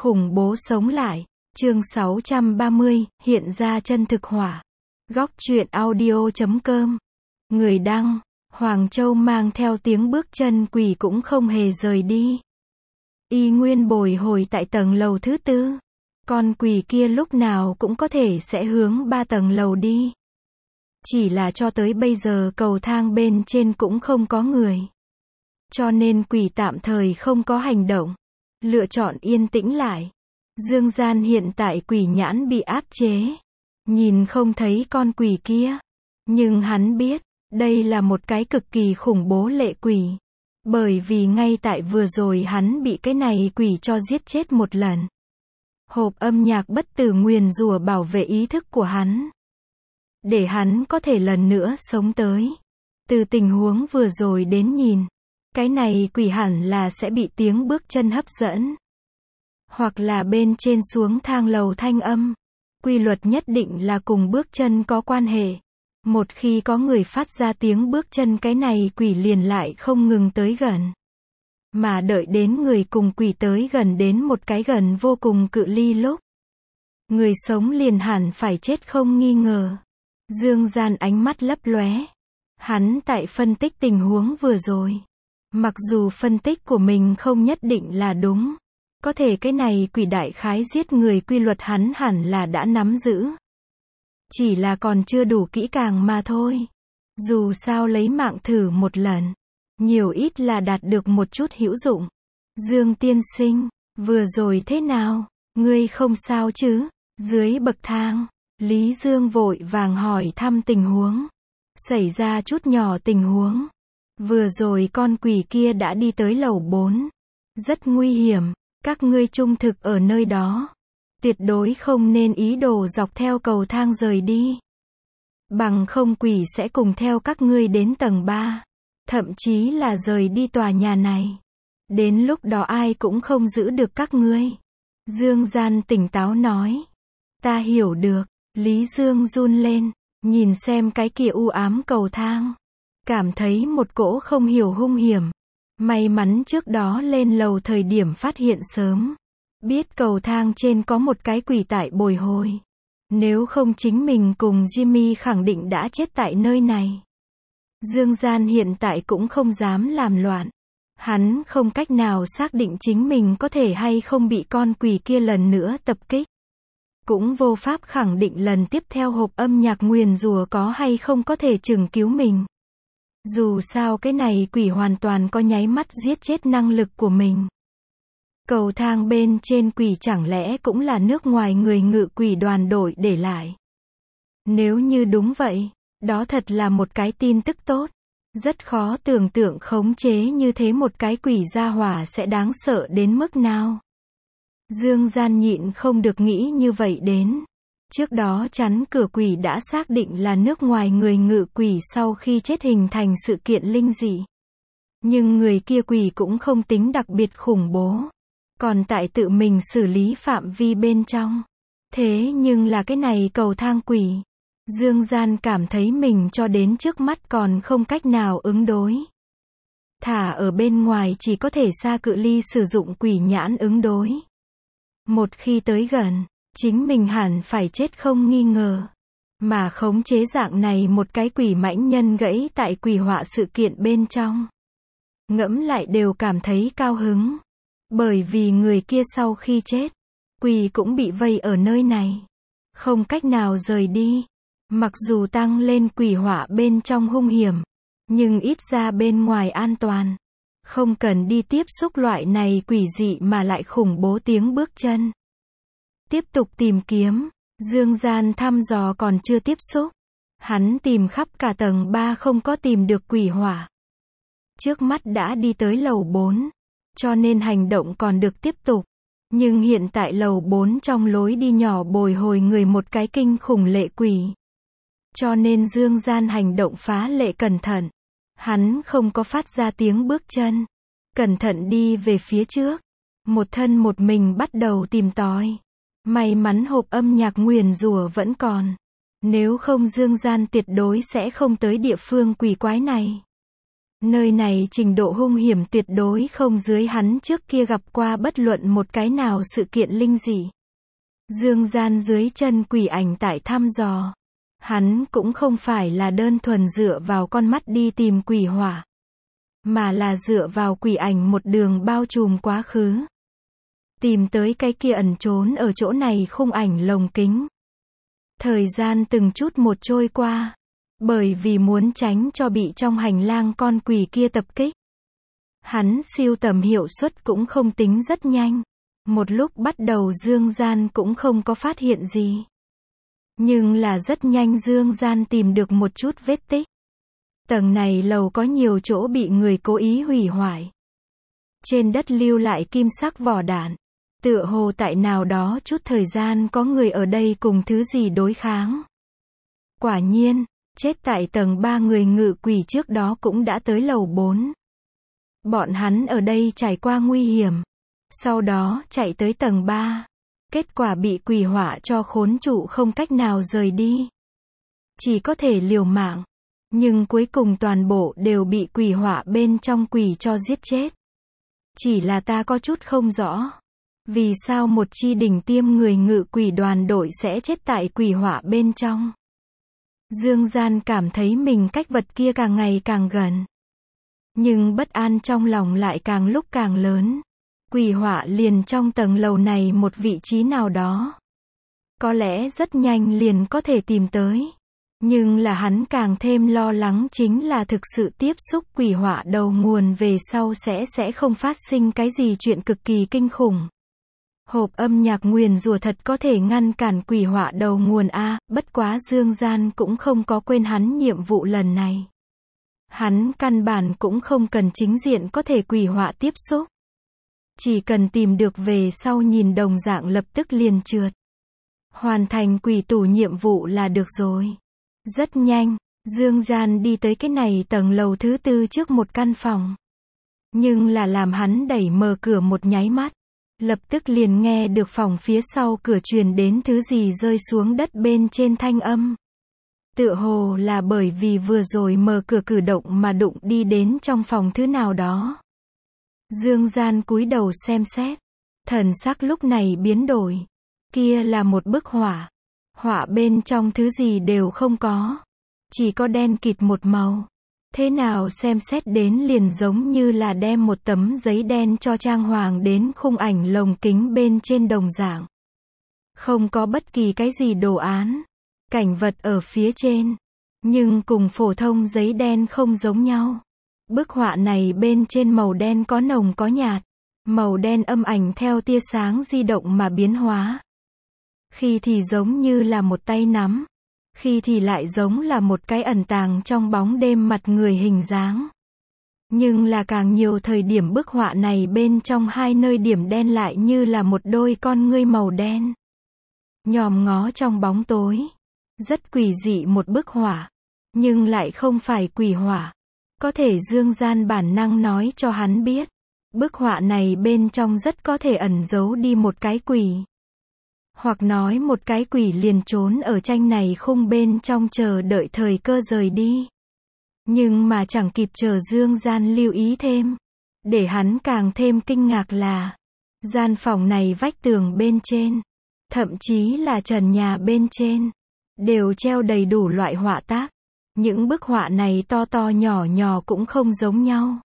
Khủng bố sống lại. Chương 630, hiện ra chân thực hỏa. Góc truyện audio.com. Người đăng, Hoàng Châu mang theo tiếng bước chân quỷ cũng không hề rời đi. Y nguyên bồi hồi tại tầng lầu thứ tư. Con quỷ kia lúc nào cũng có thể sẽ hướng 3 tầng lầu đi. Chỉ là cho tới bây giờ cầu thang bên trên cũng không có người. Cho nên quỷ tạm thời không có hành động. Lựa chọn yên tĩnh lại. Dương gian hiện tại quỷ nhãn bị áp chế. Nhìn không thấy con quỷ kia. Nhưng hắn biết, đây là một cái cực kỳ khủng bố lệ quỷ. Bởi vì ngay tại vừa rồi hắn bị cái này quỷ cho giết chết một lần. Hộp âm nhạc bất tử nguyền rủa bảo vệ ý thức của hắn. Để hắn có thể lần nữa sống tới. Từ tình huống vừa rồi đến nhìn. Cái này quỷ hẳn là sẽ bị tiếng bước chân hấp dẫn. Hoặc là bên trên xuống thang lầu thanh âm. Quy luật nhất định là cùng bước chân có quan hệ. Một khi có người phát ra tiếng bước chân cái này quỷ liền lại không ngừng tới gần. Mà đợi đến người cùng quỷ tới gần đến một cái gần vô cùng cự ly lúc. Người sống liền hẳn phải chết không nghi ngờ. Dương gian ánh mắt lấp lóe. Hắn tại phân tích tình huống vừa rồi. Mặc dù phân tích của mình không nhất định là đúng. Có thể cái này quỷ đại khái giết người quy luật hắn hẳn là đã nắm giữ. Chỉ là còn chưa đủ kỹ càng mà thôi. Dù sao lấy mạng thử một lần. Nhiều ít là đạt được một chút hữu dụng. Dương tiên sinh, vừa rồi thế nào? Ngươi không sao chứ? Dưới bậc thang, Lý Dương vội vàng hỏi thăm tình huống. Xảy ra chút nhỏ tình huống. Vừa rồi con quỷ kia đã đi tới lầu 4. Rất nguy hiểm, các ngươi trung thực ở nơi đó. Tuyệt đối không nên ý đồ dọc theo cầu thang rời đi. Bằng không quỷ sẽ cùng theo các ngươi đến tầng 3. Thậm chí là rời đi tòa nhà này. Đến lúc đó ai cũng không giữ được các ngươi. Dương gian tỉnh táo nói. Ta hiểu được. Lý Dương run lên. Nhìn xem cái kia u ám cầu thang. Cảm thấy một cỗ không hiểu hung hiểm. May mắn trước đó lên lầu thời điểm phát hiện sớm. Biết cầu thang trên có một cái quỷ tại bồi hồi. Nếu không chính mình cùng Jimmy khẳng định đã chết tại nơi này. Dương gian hiện tại cũng không dám làm loạn. Hắn không cách nào xác định chính mình có thể hay không bị con quỷ kia lần nữa tập kích. Cũng vô pháp khẳng định lần tiếp theo hộp âm nhạc nguyền rủa có hay không có thể chừng cứu mình. Dù sao cái này quỷ hoàn toàn có nháy mắt giết chết năng lực của mình. Cầu thang bên trên quỷ chẳng lẽ cũng là nước ngoài người ngự quỷ đoàn đội để lại. Nếu như đúng vậy, đó thật là một cái tin tức tốt. Rất khó tưởng tượng khống chế như thế một cái quỷ gia hỏa sẽ đáng sợ đến mức nào. Dương gian nhịn không được nghĩ như vậy đến. Trước đó chắn cửa quỷ đã xác định là nước ngoài người ngự quỷ sau khi chết hình thành sự kiện linh dị. Nhưng người kia quỷ cũng không tính đặc biệt khủng bố. Còn tại tự mình xử lý phạm vi bên trong. Thế nhưng là cái này cầu thang quỷ. Dương gian cảm thấy mình cho đến trước mắt còn không cách nào ứng đối. Thả ở bên ngoài chỉ có thể xa cự ly sử dụng quỷ nhãn ứng đối. Một khi tới gần, chính mình hẳn phải chết không nghi ngờ. Mà khống chế dạng này một cái quỷ mãnh nhân gãy tại quỷ họa sự kiện bên trong. Ngẫm lại đều cảm thấy cao hứng. Bởi vì người kia sau khi chết, quỷ cũng bị vây ở nơi này. Không cách nào rời đi. Mặc dù tăng lên quỷ họa bên trong hung hiểm, nhưng ít ra bên ngoài an toàn. Không cần đi tiếp xúc loại này quỷ dị mà lại khủng bố tiếng bước chân. Tiếp tục tìm kiếm, Dương gian thăm dò còn chưa tiếp xúc. Hắn tìm khắp cả tầng 3 không có tìm được quỷ hỏa. Trước mắt đã đi tới lầu 4, cho nên hành động còn được tiếp tục. Nhưng hiện tại lầu 4 trong lối đi nhỏ bồi hồi người một cái kinh khủng lệ quỷ. Cho nên Dương gian hành động phá lệ cẩn thận. Hắn không có phát ra tiếng bước chân. Cẩn thận đi về phía trước. Một thân một mình bắt đầu tìm tòi. May mắn hộp âm nhạc nguyền rủa vẫn còn. Nếu không Dương gian tuyệt đối sẽ không tới địa phương quỷ quái này. Nơi này trình độ hung hiểm tuyệt đối không dưới hắn trước kia gặp qua bất luận một cái nào sự kiện linh dị. Dương gian dưới chân quỷ ảnh tại thăm dò. Hắn cũng không phải là đơn thuần dựa vào con mắt đi tìm quỷ hỏa, mà là dựa vào quỷ ảnh một đường bao trùm quá khứ. Tìm tới cái kia ẩn trốn ở chỗ này khung ảnh lồng kính. Thời gian từng chút một trôi qua. Bởi vì muốn tránh cho bị trong hành lang con quỷ kia tập kích. Hắn siêu tầm hiệu suất cũng không tính rất nhanh. Một lúc bắt đầu Dương Gian cũng không có phát hiện gì. Nhưng là rất nhanh Dương Gian tìm được một chút vết tích. Tầng này lầu có nhiều chỗ bị người cố ý hủy hoại. Trên đất lưu lại kim sắc vỏ đạn. Tựa hồ tại nào đó chút thời gian có người ở đây cùng thứ gì đối kháng. Quả nhiên, chết tại tầng 3 người ngự quỷ trước đó cũng đã tới lầu 4. Bọn hắn ở đây trải qua nguy hiểm. Sau đó chạy tới tầng 3. Kết quả bị quỷ hỏa cho khốn trụ không cách nào rời đi. Chỉ có thể liều mạng. Nhưng cuối cùng toàn bộ đều bị quỷ hỏa bên trong quỷ cho giết chết. Chỉ là ta có chút không rõ. Vì sao một chi đỉnh tiêm người ngự quỷ đoàn đội sẽ chết tại quỷ hỏa bên trong? Dương Gian cảm thấy mình cách vật kia càng ngày càng gần. Nhưng bất an trong lòng lại càng lúc càng lớn. Quỷ hỏa liền trong tầng lầu này một vị trí nào đó. Có lẽ rất nhanh liền có thể tìm tới. Nhưng là hắn càng thêm lo lắng chính là thực sự tiếp xúc quỷ hỏa đầu nguồn về sau sẽ không phát sinh cái gì chuyện cực kỳ kinh khủng. Hộp âm nhạc nguyền rủa thật có thể ngăn cản quỷ hỏa đầu nguồn a, bất quá Dương Gian cũng không có quên hắn nhiệm vụ lần này. Hắn căn bản cũng không cần chính diện có thể quỷ hỏa tiếp xúc. Chỉ cần tìm được về sau nhìn đồng dạng lập tức liền trượt. Hoàn thành quỷ tủ nhiệm vụ là được rồi. Rất nhanh, Dương Gian đi tới cái này tầng lầu thứ 4 trước một căn phòng. Nhưng là làm hắn đẩy mở cửa một nháy mắt. Lập tức liền nghe được phòng phía sau cửa truyền đến thứ gì rơi xuống đất bên trên thanh âm. Tựa hồ là bởi vì vừa rồi mở cửa cử động mà đụng đi đến trong phòng thứ nào đó. Dương Gian cúi đầu xem xét. Thần sắc lúc này biến đổi. Kia là một bức họa. Họa bên trong thứ gì đều không có. Chỉ có đen kịt một màu. Thế nào xem xét đến liền giống như là đem một tấm giấy đen cho trang hoàng đến khung ảnh lồng kính bên trên đồng dạng. Không có bất kỳ cái gì đồ án, cảnh vật ở phía trên. Nhưng cùng phổ thông giấy đen không giống nhau. Bức họa này bên trên màu đen có nồng có nhạt. Màu đen âm ảnh theo tia sáng di động mà biến hóa. Khi thì giống như là một tay nắm. Khi thì lại giống là một cái ẩn tàng trong bóng đêm mặt người hình dáng. Nhưng là càng nhiều thời điểm bức họa này bên trong hai nơi điểm đen lại như là một đôi con ngươi màu đen. Nhòm ngó trong bóng tối. Rất quỷ dị một bức họa. Nhưng lại không phải quỷ họa. Có thể Dương Gian bản năng nói cho hắn biết. Bức họa này bên trong rất có thể ẩn giấu đi một cái quỷ. Hoặc nói một cái quỷ liền trốn ở tranh này khung bên trong chờ đợi thời cơ rời đi. Nhưng mà chẳng kịp chờ Dương Gian lưu ý thêm. Để hắn càng thêm kinh ngạc là gian phòng này vách tường bên trên, thậm chí là trần nhà bên trên, đều treo đầy đủ loại họa tác. Những bức họa này to to nhỏ nhỏ cũng không giống nhau.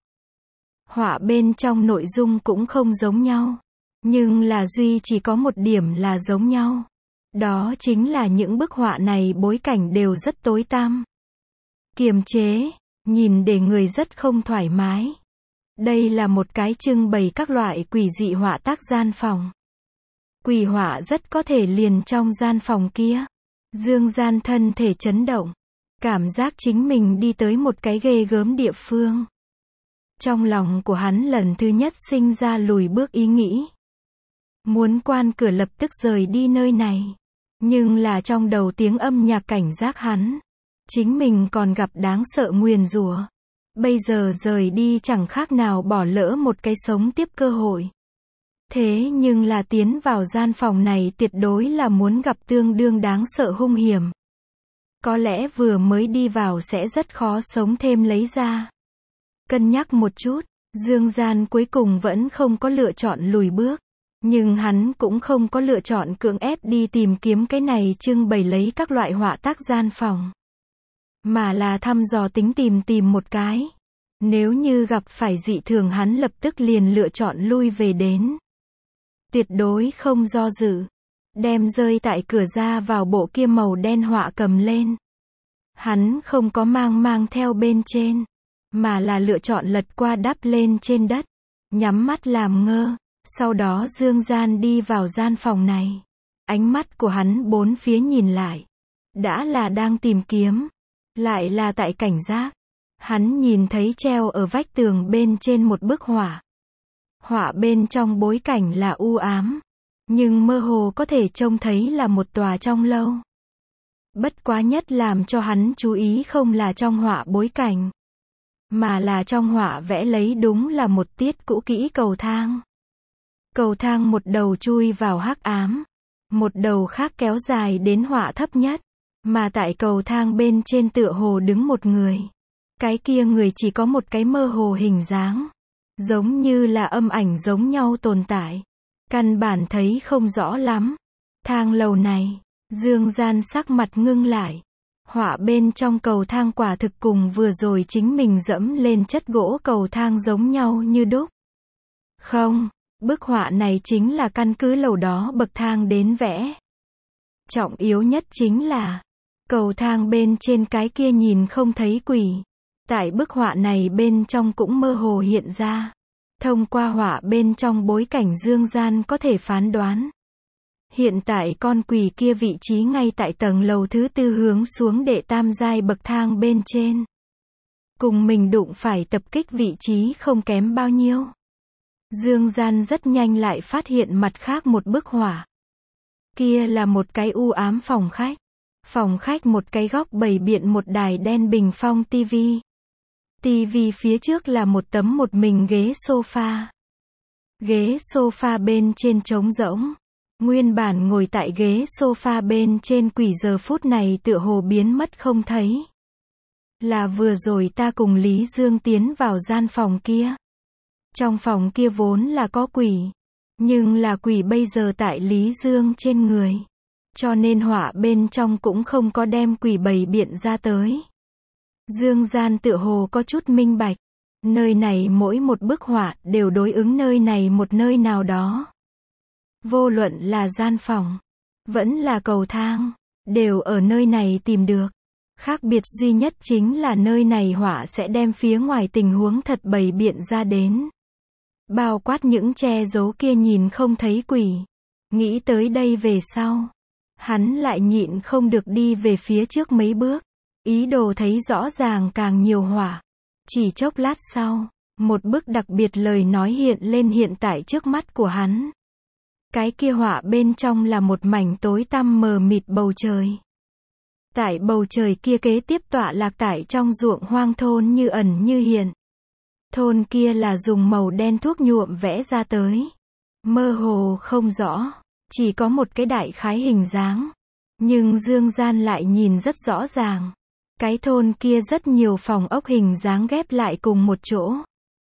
Họa bên trong nội dung cũng không giống nhau. Nhưng là duy chỉ có một điểm là giống nhau. Đó chính là những bức họa này bối cảnh đều rất tối tăm. Kiềm chế, nhìn để người rất không thoải mái. Đây là một cái trưng bày các loại quỷ dị họa tác gian phòng. Quỷ họa rất có thể liền trong gian phòng kia. Dương Gian thân thể chấn động. Cảm giác chính mình đi tới một cái ghê gớm địa phương. Trong lòng của hắn lần thứ nhất sinh ra lùi bước ý nghĩ. Muốn quan cửa lập tức rời đi nơi này. Nhưng là trong đầu tiếng âm nhạc cảnh giác hắn. Chính mình còn gặp đáng sợ nguyền rủa. Bây giờ rời đi chẳng khác nào bỏ lỡ một cái sống tiếp cơ hội. Thế nhưng là tiến vào gian phòng này tuyệt đối là muốn gặp tương đương đáng sợ hung hiểm. Có lẽ vừa mới đi vào sẽ rất khó sống thêm lấy ra. Cân nhắc một chút, Dương Gian cuối cùng vẫn không có lựa chọn lùi bước. Nhưng hắn cũng không có lựa chọn cưỡng ép đi tìm kiếm cái này trưng bày lấy các loại họa tác gian phòng. Mà là thăm dò tính tìm một cái. Nếu như gặp phải dị thường hắn lập tức liền lựa chọn lui về đến. Tuyệt đối không do dự. Đem rơi tại cửa ra vào bộ kia màu đen họa cầm lên. Hắn không có mang theo bên trên. Mà là lựa chọn lật qua đắp lên trên đất. Nhắm mắt làm ngơ. Sau đó Dương Gian đi vào gian phòng này. Ánh mắt của hắn bốn phía nhìn lại. Đã là đang tìm kiếm. Lại là tại cảnh giác. Hắn nhìn thấy treo ở vách tường bên trên một bức họa. Họa bên trong bối cảnh là u ám. Nhưng mơ hồ có thể trông thấy là một tòa trong lâu. Bất quá nhất làm cho hắn chú ý không là trong họa bối cảnh. Mà là trong họa vẽ lấy đúng là một tiết cũ kỹ cầu thang. Cầu thang một đầu chui vào hắc ám. Một đầu khác kéo dài đến họa thấp nhất. Mà tại cầu thang bên trên tựa hồ đứng một người. Cái kia người chỉ có một cái mơ hồ hình dáng. Giống như là âm ảnh giống nhau tồn tại. Căn bản thấy không rõ lắm. Thang lầu này, Dương Gian sắc mặt ngưng lại. Họa bên trong cầu thang quả thực cùng vừa rồi chính mình dẫm lên chất gỗ cầu thang giống nhau như đúc. Không, bức họa này chính là căn cứ lầu đó bậc thang đến vẽ. Trọng yếu nhất chính là, cầu thang bên trên cái kia nhìn không thấy quỷ. Tại bức họa này bên trong cũng mơ hồ hiện ra. Thông qua họa bên trong bối cảnh Dương Gian có thể phán đoán. Hiện tại con quỷ kia vị trí ngay tại tầng lầu thứ 4 hướng xuống đệ tam giai bậc thang bên trên. Cùng mình đụng phải tập kích vị trí không kém bao nhiêu. Dương Gian rất nhanh lại phát hiện mặt khác một bức họa. Kia là một cái u ám phòng khách. Phòng khách một cái góc bày biện một đài đen bình phong tivi. Tivi phía trước là một tấm một mình ghế sofa. Ghế sofa bên trên trống rỗng. Nguyên bản ngồi tại ghế sofa bên trên quỷ giờ phút này tựa hồ biến mất không thấy. Là vừa rồi ta cùng Lý Dương tiến vào gian phòng kia. Trong phòng kia vốn là có quỷ. Nhưng là quỷ bây giờ tại Lý Dương trên người. Cho nên họa bên trong cũng không có đem quỷ bày biện ra tới. Dương Gian tựa hồ có chút minh bạch. Nơi này mỗi một bức họa đều đối ứng nơi này một nơi nào đó. Vô luận là gian phòng, vẫn là cầu thang, đều ở nơi này tìm được. Khác biệt duy nhất chính là nơi này họa sẽ đem phía ngoài tình huống thật bày biện ra đến. Bao quát những che giấu kia nhìn không thấy quỷ. Nghĩ tới đây về sau. Hắn lại nhịn không được đi về phía trước mấy bước. Ý đồ thấy rõ ràng càng nhiều họa. Chỉ chốc lát sau, một bức đặc biệt lời nói hiện lên hiện tại trước mắt của hắn. Cái kia họa bên trong là một mảnh tối tăm mờ mịt bầu trời. Tại bầu trời kia kế tiếp tọa lạc tại trong ruộng hoang thôn như ẩn như hiện. Thôn kia là dùng màu đen thuốc nhuộm vẽ ra tới. Mơ hồ không rõ, chỉ có một cái đại khái hình dáng. Nhưng Dương Gian lại nhìn rất rõ ràng. Cái thôn kia rất nhiều phòng ốc hình dáng ghép lại cùng một chỗ.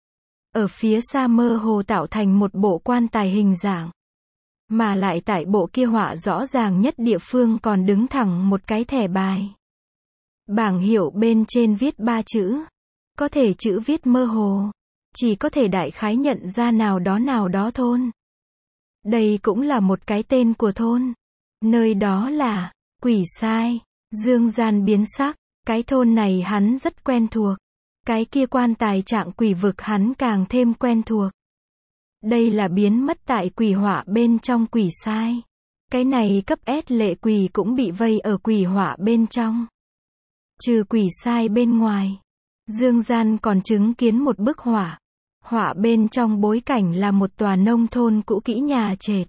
Ở phía xa mơ hồ tạo thành một bộ quan tài hình dạng. Mà lại tại bộ kia họa rõ ràng nhất địa phương còn đứng thẳng một cái thẻ bài. Bảng hiệu bên trên viết 3 chữ. Có thể chữ viết mơ hồ. Chỉ có thể đại khái nhận ra nào đó thôn. Đây cũng là một cái tên của thôn. Nơi đó là Quỷ Sai. Dương Gian biến sắc. Cái thôn này hắn rất quen thuộc. Cái kia quan tài trạng quỷ vực hắn càng thêm quen thuộc. Đây là biến mất tại quỷ họa bên trong Quỷ Sai. Cái này cấp S lệ quỷ cũng bị vây ở quỷ họa bên trong. Trừ Quỷ Sai bên ngoài, Dương Gian còn chứng kiến một bức họa. Họa bên trong bối cảnh là một tòa nông thôn cũ kỹ nhà trệt.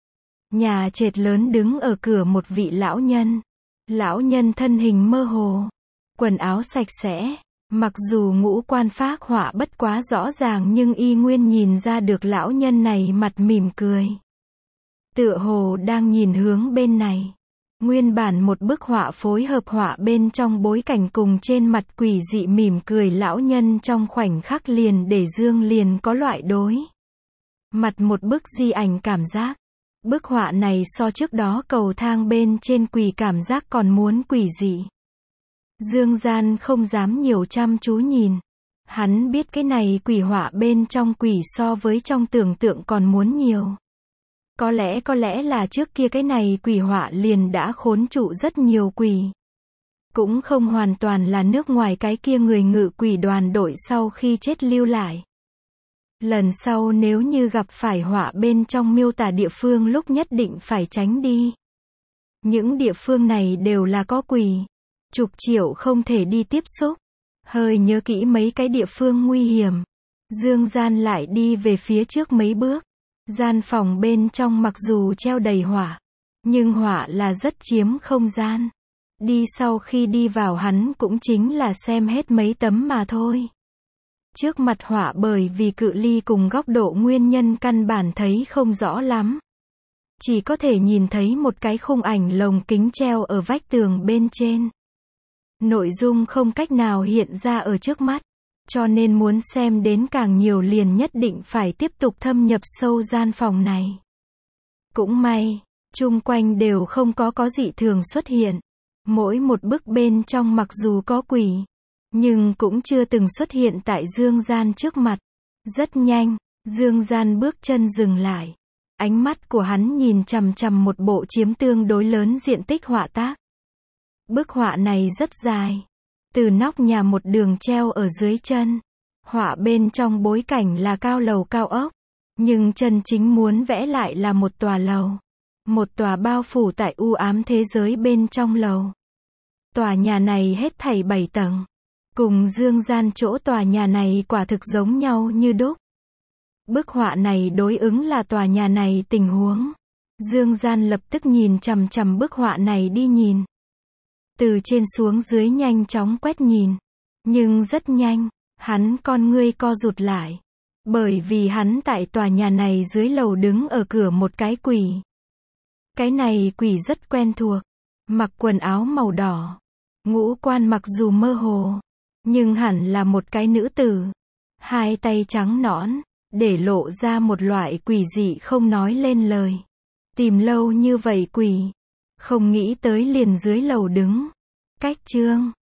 Nhà trệt lớn đứng ở cửa một vị lão nhân. Lão nhân thân hình mơ hồ, quần áo sạch sẽ. Mặc dù ngũ quan phác họa bất quá rõ ràng nhưng y nguyên nhìn ra được lão nhân này mặt mỉm cười. Tựa hồ đang nhìn hướng bên này. Nguyên bản một bức họa phối hợp họa bên trong bối cảnh cùng trên mặt quỷ dị mỉm cười lão nhân trong khoảnh khắc liền để Dương liền có loại đối mặt một bức di ảnh cảm giác. Bức họa này so trước đó cầu thang bên trên quỷ cảm giác còn muốn quỷ dị. Dương Gian không dám nhiều chăm chú nhìn. Hắn biết cái này quỷ họa bên trong quỷ so với trong tưởng tượng còn muốn nhiều. Có lẽ là trước kia cái này quỷ họa liền đã khốn trụ rất nhiều quỷ. Cũng không hoàn toàn là nước ngoài cái kia người ngự quỷ đoàn đội sau khi chết lưu lại. Lần sau nếu như gặp phải họa bên trong miêu tả địa phương lúc nhất định phải tránh đi. Những địa phương này đều là có quỷ. Chục triệu không thể đi tiếp xúc. Hơi nhớ kỹ mấy cái địa phương nguy hiểm. Dương Gian lại đi về phía trước mấy bước. Gian phòng bên trong mặc dù treo đầy họa, nhưng họa là rất chiếm không gian. Đi sau khi đi vào hắn cũng chính là xem hết mấy tấm mà thôi. Trước mặt họa bởi vì cự ly cùng góc độ nguyên nhân căn bản thấy không rõ lắm. Chỉ có thể nhìn thấy một cái khung ảnh lồng kính treo ở vách tường bên trên. Nội dung không cách nào hiện ra ở trước mắt. Cho nên muốn xem đến càng nhiều liền nhất định phải tiếp tục thâm nhập sâu gian phòng này. Cũng may, chung quanh đều không có dị thường xuất hiện. Mỗi một bức bên trong mặc dù có quỷ, nhưng cũng chưa từng xuất hiện tại Dương Gian trước mặt. Rất nhanh, Dương Gian bước chân dừng lại. Ánh mắt của hắn nhìn chằm chằm một bộ chiếm tương đối lớn diện tích họa tác. Bức họa này rất dài. Từ nóc nhà một đường treo ở dưới chân. Họa bên trong bối cảnh là cao lầu cao ốc. Nhưng chân chính muốn vẽ lại là một tòa lầu. Một tòa bao phủ tại u ám thế giới bên trong lầu. Tòa nhà này hết thảy 7 tầng. Cùng Dương Gian chỗ tòa nhà này quả thực giống nhau như đúc. Bức họa này đối ứng là tòa nhà này tình huống. Dương Gian lập tức nhìn chằm chằm bức họa này đi nhìn. Từ trên xuống dưới nhanh chóng quét nhìn. Nhưng rất nhanh, hắn con ngươi co rụt lại. Bởi vì hắn tại tòa nhà này dưới lầu đứng ở cửa một cái quỷ. Cái này quỷ rất quen thuộc. Mặc quần áo màu đỏ. Ngũ quan mặc dù mơ hồ. Nhưng hẳn là một cái nữ tử. Hai tay trắng nõn. Để lộ ra một loại quỷ dị không nói lên lời. Tìm lâu như vậy quỷ. Không nghĩ tới liền dưới lầu đứng. Cách chương